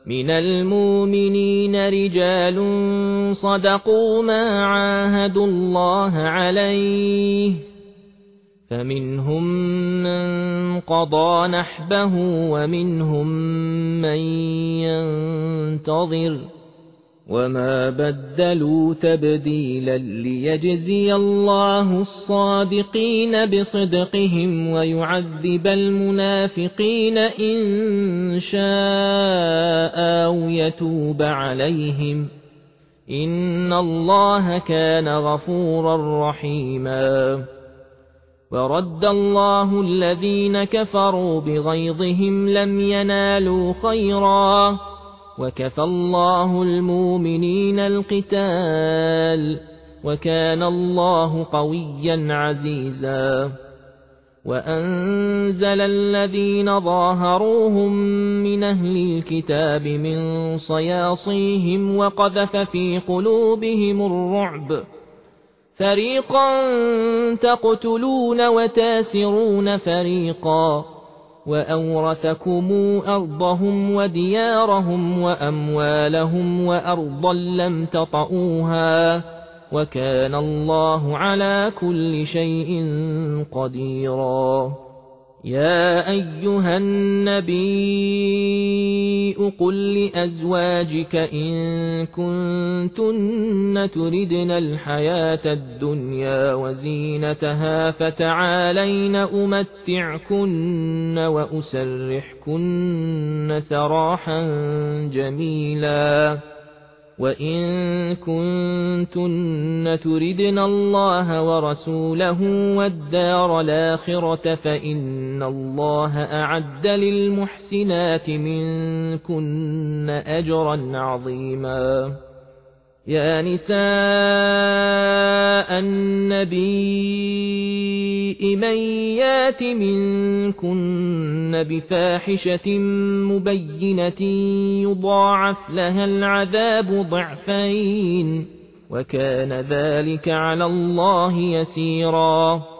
من المؤمنين رجال صدقوا ما عاهدوا الله عليه فمنهم من قضى نحبه ومنهم من ينتظر وما بدلوا تبديلا ليجزي الله الصادقين بصدقهم ويعذب المنافقين إن شاء أو يتوب عليهم إن الله كان غفورا رحيما ورد الله الذين كفروا بغيظهم لم ينالوا خيرا وكفى الله المؤمنين القتال وكان الله قويا عزيزا وأنزل الذين ظاهروهم من أهل الكتاب من صياصيهم وقذف في قلوبهم الرعب فريقا تقتلون وتاسرون فريقا وأورثكم أرضهم وديارهم وأموالهم وأرضا لم تطئوها وكان الله على كل شيء قديرا يا أيها النبي قل لأزواجك إن كنتن تردن الحياة الدنيا وزينتها فتعالين أمتعكن وأسرحكن سراحا جميلا وإن كنتن تردن الله ورسوله والدار الآخرة فإن الله أعد للمحسنات منكن أجرا عظيما يا نساء النبي من يات منكن بفاحشة مبينة يضاعف لها العذاب ضعفين وكان ذلك على الله يسيرا